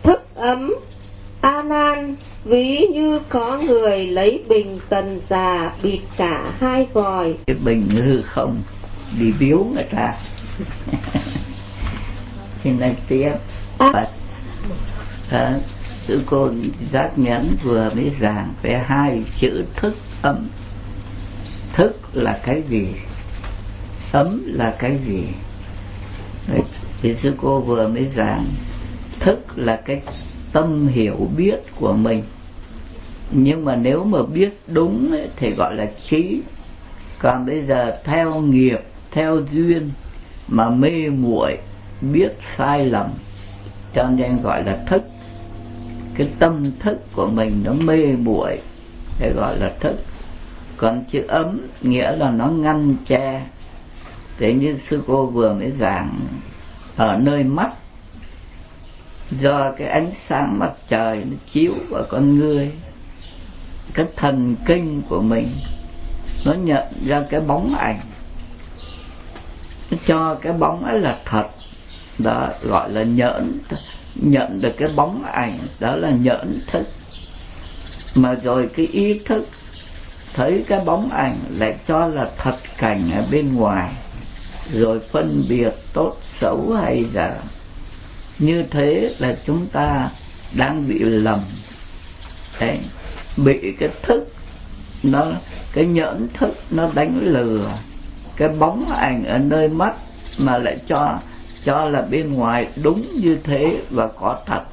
Thức ấm. A Nan, ví như có người lấy bình tần già bịt cả hai vòi. Cái bình hư không đi biếu người ta. Thì này tiếp sư cô Giác Nhẫn vừa mới giảng về hai chữ thức ấm. Thức là cái gì, ấm là cái gì? Đấy, thì sư cô vừa mới giảng thức là cái tâm hiểu biết của mình, nhưng mà nếu mà biết đúng ấy, thì gọi là trí. Còn bây giờ theo nghiệp, theo duyên mà mê muội, biết sai lầm, cho nên gọi là thức. Cái tâm thức của mình nó mê muội thì gọi là thức. Còn chữ ấm nghĩa là nó ngăn che. Thế như sư cô vừa mới giảng, ở nơi mắt, do cái ánh sáng mặt trời nó chiếu vào con người, cái thần kinh của mình nó nhận ra cái bóng ảnh, nó cho cái bóng ấy là thật, đó gọi là nhận được cái bóng ảnh, đó là nhẫn thức. Mà rồi cái ý thức thấy cái bóng ảnh lại cho là thật cảnh ở bên ngoài, rồi phân biệt tốt xấu hay dở. Như thế là chúng ta đang bị lầm. Đấy, bị cái thức nó, cái nhẫn thức nó đánh lừa cái bóng ảnh ở nơi mắt, mà lại cho là bên ngoài đúng như thế và có thật.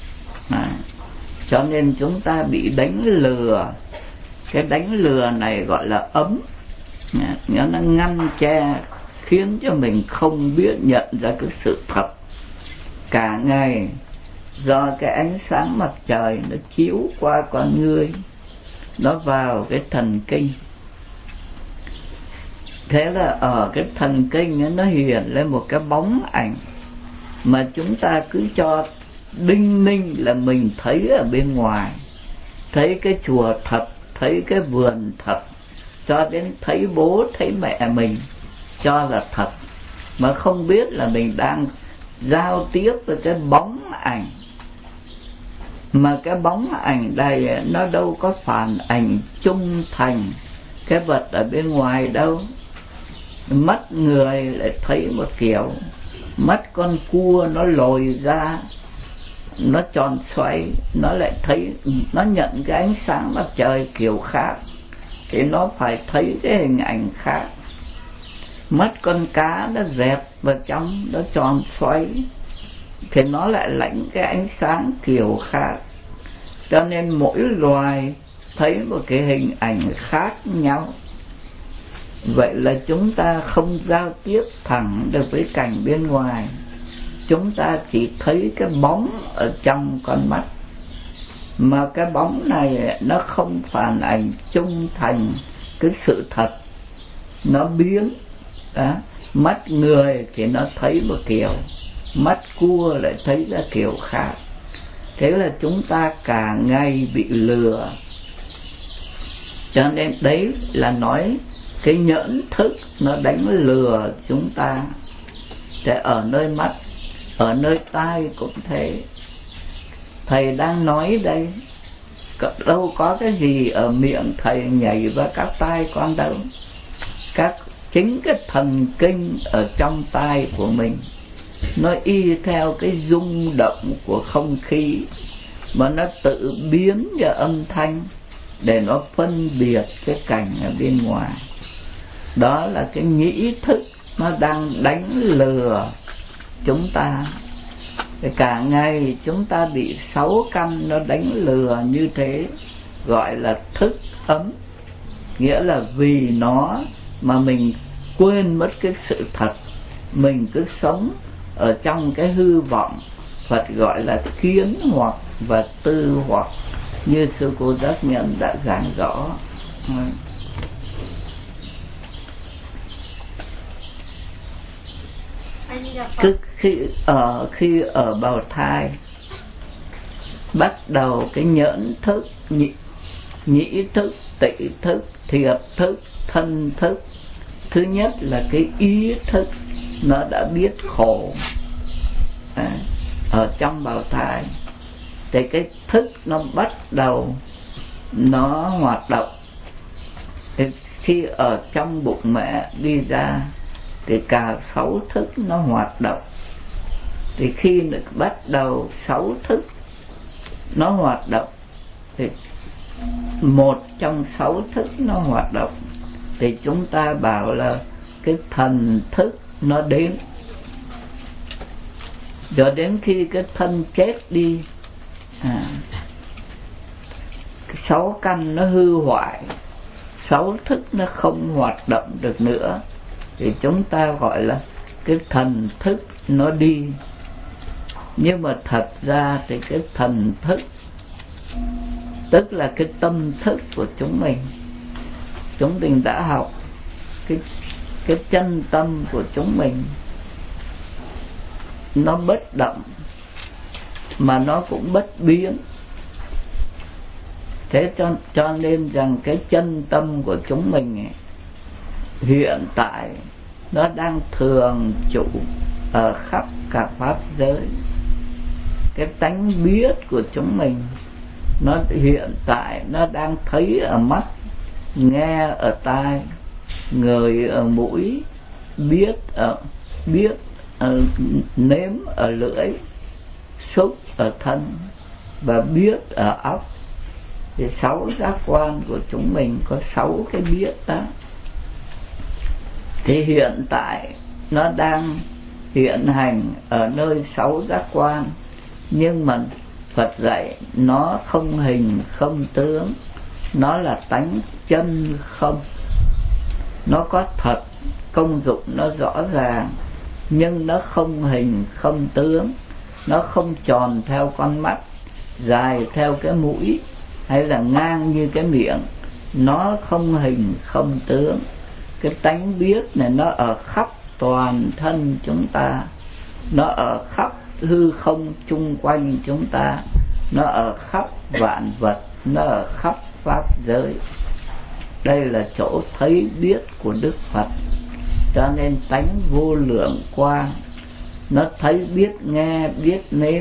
Cho nên chúng ta bị đánh lừa. Cái đánh lừa này gọi là ấm. Nó ngăn che, khiến cho mình không biết nhận ra cái sự thật. Cả ngày do cái ánh sáng mặt trời nó chiếu qua con người, nó vào cái thần kinh. Thế là ở cái thần kinh ấy, nó hiện lên một cái bóng ảnh mà chúng ta cứ cho đinh ninh là mình thấy ở bên ngoài. Thấy cái chùa thật, thấy cái vườn thật, cho đến thấy bố thấy mẹ mình cho là thật, mà không biết là mình đang giao tiếp với cái bóng ảnh. Mà cái bóng ảnh này nó đâu có phản ảnh trung thành cái vật ở bên ngoài đâu. Mắt người lại thấy một kiểu, mắt con cua nó lồi ra, nó tròn xoay, nó lại thấy, nó nhận cái ánh sáng mặt trời kiểu khác, thì nó phải thấy cái hình ảnh khác. Mắt con cá nó dẹp vào trong, nó tròn xoay, thì nó lại lãnh cái ánh sáng kiểu khác. Cho nên mỗi loài thấy một cái hình ảnh khác nhau. Vậy là chúng ta không giao tiếp thẳng được với cảnh bên ngoài. Chúng ta chỉ thấy cái bóng ở trong con mắt, mà cái bóng này nó không phản ảnh trung thành cái sự thật, nó biến. Mắt người thì nó thấy một kiểu, mắt cua lại thấy ra kiểu khác. Thế là chúng ta cả ngày bị lừa. Cho nên đấy là nói cái nhẫn thức nó đánh lừa chúng ta. Thế ở nơi mắt, ở nơi tai cũng thế. Thầy đang nói đây, đâu có cái gì ở miệng thầy nhảy vào các tai con đâu. Chính cái thần kinh ở trong tai của mình, nó y theo cái rung động của không khí mà nó tự biến ra âm thanh để nó phân biệt cái cảnh ở bên ngoài. Đó là cái nhĩ thức nó đang đánh lừa chúng ta. Cả ngày chúng ta bị 6 căn nó đánh lừa như thế, gọi là thức ấm. Nghĩa là vì nó mà mình quên mất cái sự thật, mình cứ sống ở trong cái hư vọng. Phật gọi là kiến hoặc và tư hoặc, như sư cô Giác Nhẫn đã giảng rõ. Khi ở bào thai, bắt đầu cái nhẫn thức, nhĩ thức, tị thức, thiệt thức, thân thức. Thứ nhất là cái ý thức, nó đã biết khổ ở trong bào thai. thì cái thức nó bắt đầu nó hoạt động. Thì khi ở trong bụng mẹ đi ra thì cả 6 thức nó hoạt động. Thì khi bắt đầu 6 thức nó hoạt động thì một trong 6 thức nó hoạt động thì chúng ta bảo là cái thần thức nó đến. Rồi đến khi cái thân chết đi, 6 căn nó hư hoại, 6 thức nó không hoạt động được nữa, thì chúng ta gọi là cái thần thức nó đi. Nhưng mà thật ra thì cái thần thức tức là cái tâm thức của chúng mình đã học cái chân tâm của chúng mình, nó bất động mà nó cũng bất biến. Thế cho nên rằng cái chân tâm của chúng mình ấy, hiện tại nó đang thường trụ ở khắp cả pháp giới. Cái tánh biết của chúng mình nó hiện tại nó đang thấy ở mắt, nghe ở tai, ngửi ở mũi, biết ở nếm ở lưỡi, xúc ở thân và biết ở óc. Thì 6 giác quan của chúng mình có 6 cái biết đó. Thì hiện tại nó đang hiện hành ở nơi 6 giác quan, nhưng mà Phật dạy nó không hình không tướng, nó là tánh chân không. Nó có thật, công dụng nó rõ ràng, nhưng nó không hình không tướng. Nó không tròn theo con mắt, dài theo cái mũi, hay là ngang như cái miệng. Nó không hình không tướng. Cái tánh biết này nó ở khắp toàn thân chúng ta, nó ở khắp hư không chung quanh chúng ta, nó ở khắp vạn vật, nó ở khắp pháp giới. Đây là chỗ thấy biết của Đức Phật. Cho nên tánh vô lượng quang, nó thấy biết nghe, biết nếm,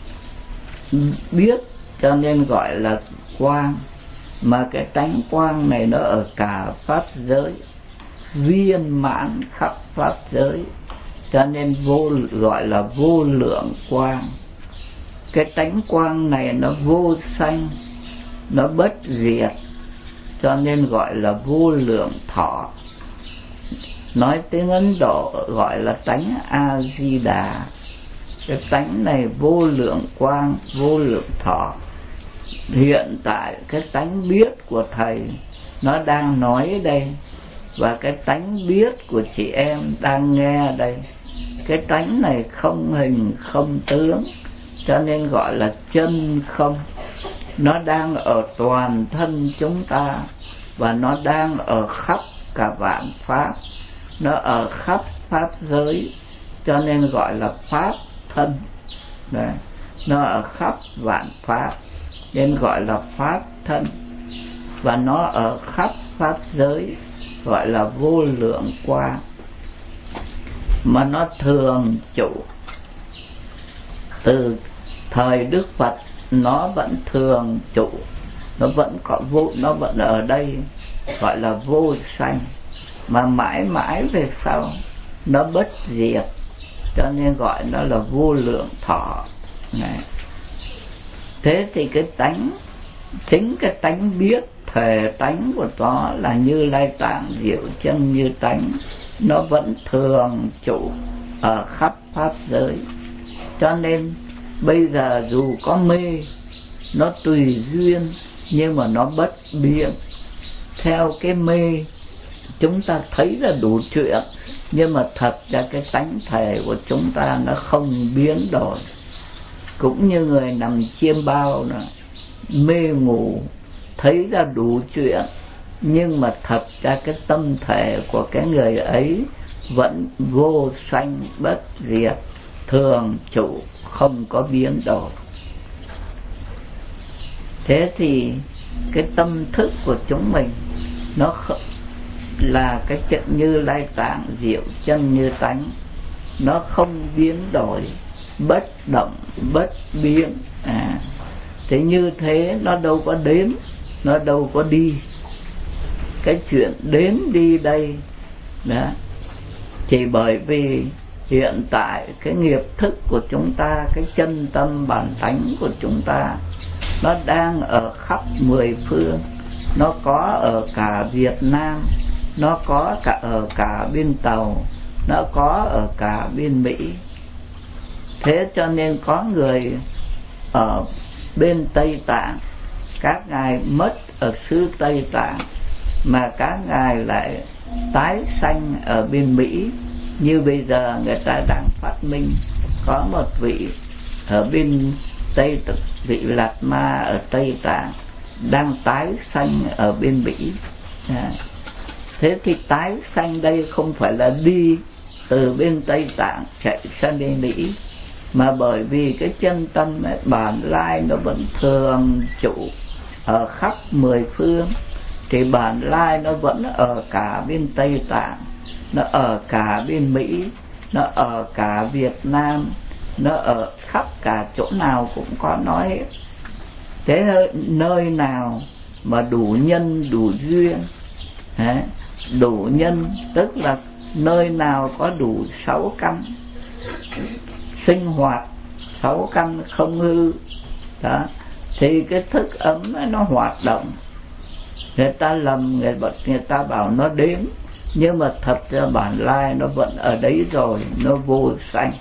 biết cho nên gọi là quang. Mà cái tánh quang này nó ở cả pháp giới, viên mãn khắp pháp giới, cho nên gọi là vô lượng quang. Cái tánh quang này nó vô sanh, nó bất diệt, cho nên gọi là vô lượng thọ. Nói tiếng Ấn Độ gọi là tánh A-di-đà. Cái tánh này vô lượng quang, vô lượng thọ. Hiện tại cái tánh biết của Thầy nó đang nói đây, và cái tánh biết của chị em đang nghe đây. Cái tánh này không hình không tướng, cho nên gọi là chân không. Nó đang ở toàn thân chúng ta, và nó đang ở khắp cả vạn pháp, nó ở khắp pháp giới, cho nên gọi là pháp thân. Đấy. Nó ở khắp vạn pháp nên gọi là pháp thân, và nó ở khắp pháp giới gọi là vô lượng quang. Mà nó thường trụ từ thời Đức Phật, nó vẫn thường trụ, nó vẫn có nó vẫn ở đây, gọi là vô sanh. Mà mãi mãi về sau nó bất diệt, cho nên gọi nó là vô lượng thọ. Này. Thế thì cái tánh, chính cái tánh biết, thể tánh của nó là Như Lai Tạng Diệu Chân Như Tánh, nó vẫn thường trụ ở khắp pháp giới. Cho nên bây giờ dù có mê, nó tùy duyên, nhưng mà nó bất biến. Theo cái mê chúng ta thấy là đủ chuyện, nhưng mà thật ra cái tánh thể của chúng ta nó không biến đổi. Cũng như người nằm chiêm bao nữa, mê ngủ thấy ra đủ chuyện, nhưng mà thật ra cái tâm thể của cái người ấy vẫn vô sanh bất diệt, thường trụ, không có biến đổi. Thế thì cái tâm thức của chúng mình nó là cái chuyện Như Lai Tạng Diệu Chân Như Tánh, nó không biến đổi, bất động bất biến. Thế như thế nó đâu có đến, nó đâu có đi. Cái chuyện đến đi đây đó, chỉ bởi vì hiện tại cái nghiệp thức của chúng ta, cái chân tâm bản tánh của chúng ta, nó đang ở khắp mười phương. Nó có ở cả Việt Nam, nó có cả ở cả bên Tàu, nó có ở cả bên Mỹ. Thế cho nên có người ở bên Tây Tạng, các ngài mất ở xứ Tây Tạng, mà các ngài lại tái sanh ở bên Mỹ. Như bây giờ người ta đang phát minh có một vị ở bên Tây, vị Lạt Ma ở Tây Tạng đang tái sanh ở bên Mỹ. Thế thì tái sanh đây không phải là đi từ bên Tây Tạng chạy sang bên Mỹ, mà bởi vì cái chân tâm ấy, bản lai nó vẫn thường trụ ở khắp mười phương, thì bản lai nó vẫn ở cả bên Tây Tạng, nó ở cả bên Mỹ, nó ở cả Việt Nam, nó ở khắp cả chỗ nào cũng có nói hết. Thế nơi nào mà đủ nhân đủ duyên, đủ nhân tức là nơi nào có đủ 6 căn sinh hoạt, 6 căn không hư đó, thì cái thức ấm nó hoạt động. Người ta lầm, người ta bảo nó đếm, nhưng mà thật ra bản lai nó vẫn ở đấy rồi, nó vô sanh.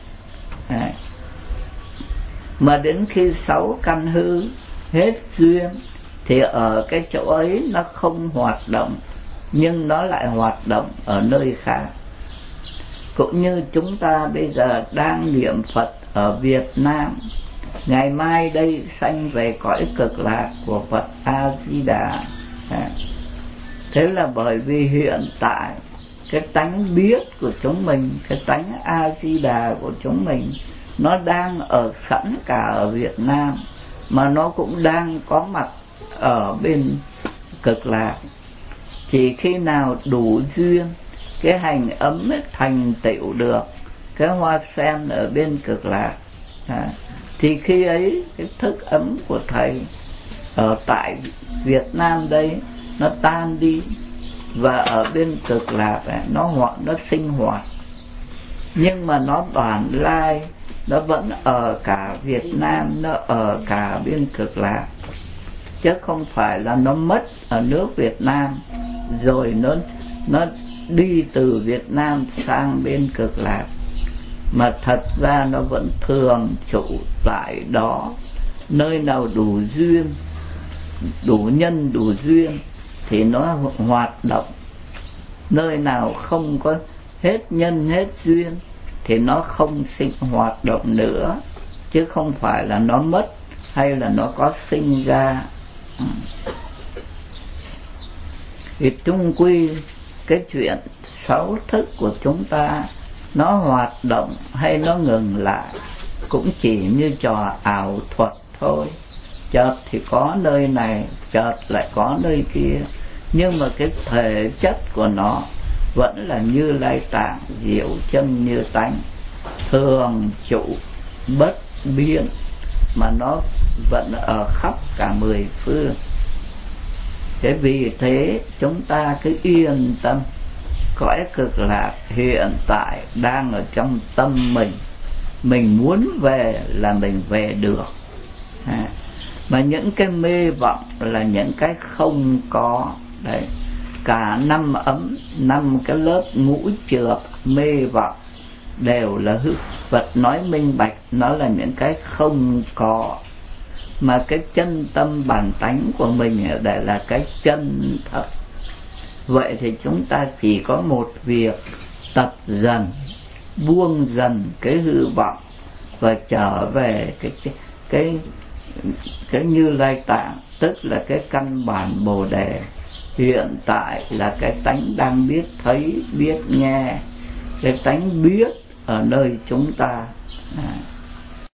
Mà đến khi 6 căn hư hết duyên thì ở cái chỗ ấy nó không hoạt động, nhưng nó lại hoạt động ở nơi khác. Cũng như chúng ta bây giờ đang niệm Phật ở Việt Nam, ngày mai đây sanh về cõi cực lạc của Phật A Di Đà. Thế là bởi vì hiện tại cái tánh biết của chúng mình, cái tánh A Di Đà của chúng mình, nó đang ở sẵn cả ở Việt Nam, mà nó cũng đang có mặt ở bên cực lạc. Chỉ khi nào đủ duyên, cái hành ấm ấy thành tựu được cái hoa sen ở bên cực lạc, thì khi ấy cái thức ấm của thầy ở tại Việt Nam đây nó tan đi, và ở bên cực lạc này, nó sinh hoạt. Nhưng mà nó bản lai nó vẫn ở cả Việt Nam, nó ở cả bên cực lạc, chứ không phải là nó mất ở nước Việt Nam rồi nó đi từ Việt Nam sang bên cực lạc, mà thật ra nó vẫn thường trụ tại đó. Nơi nào đủ duyên, đủ nhân đủ duyên thì nó hoạt động, nơi nào không có hết nhân hết duyên thì nó không sinh hoạt động nữa, chứ không phải là nó mất hay là nó có sinh ra. Thì chung quy cái chuyện 6 thức của chúng ta nó hoạt động hay nó ngừng lại cũng chỉ như trò ảo thuật thôi. Chợt thì có nơi này, chợt lại có nơi kia, nhưng mà cái thể chất của nó vẫn là Như Lai Tạng diệu chân như tánh, thường trụ bất biến, mà nó vẫn ở khắp cả mười phương. Thế vì thế chúng ta cứ yên tâm, cõi cực lạc hiện tại đang ở trong tâm mình muốn về là mình về được. Mà những cái mê vọng là những cái không có đấy. Cả 5 ấm, 5 cái lớp ngũ trược mê vọng đều là hư. Phật nói minh bạch, nó là những cái không có, mà cái chân tâm bản tánh của mình ở đây là cái chân thật. Vậy thì chúng ta chỉ có một việc, tập dần, buông dần cái hư vọng và trở về cái Như Lai Tạng, tức là cái căn bản Bồ Đề. Hiện tại là cái tánh đang biết thấy, biết nghe, cái tánh biết ở nơi chúng ta.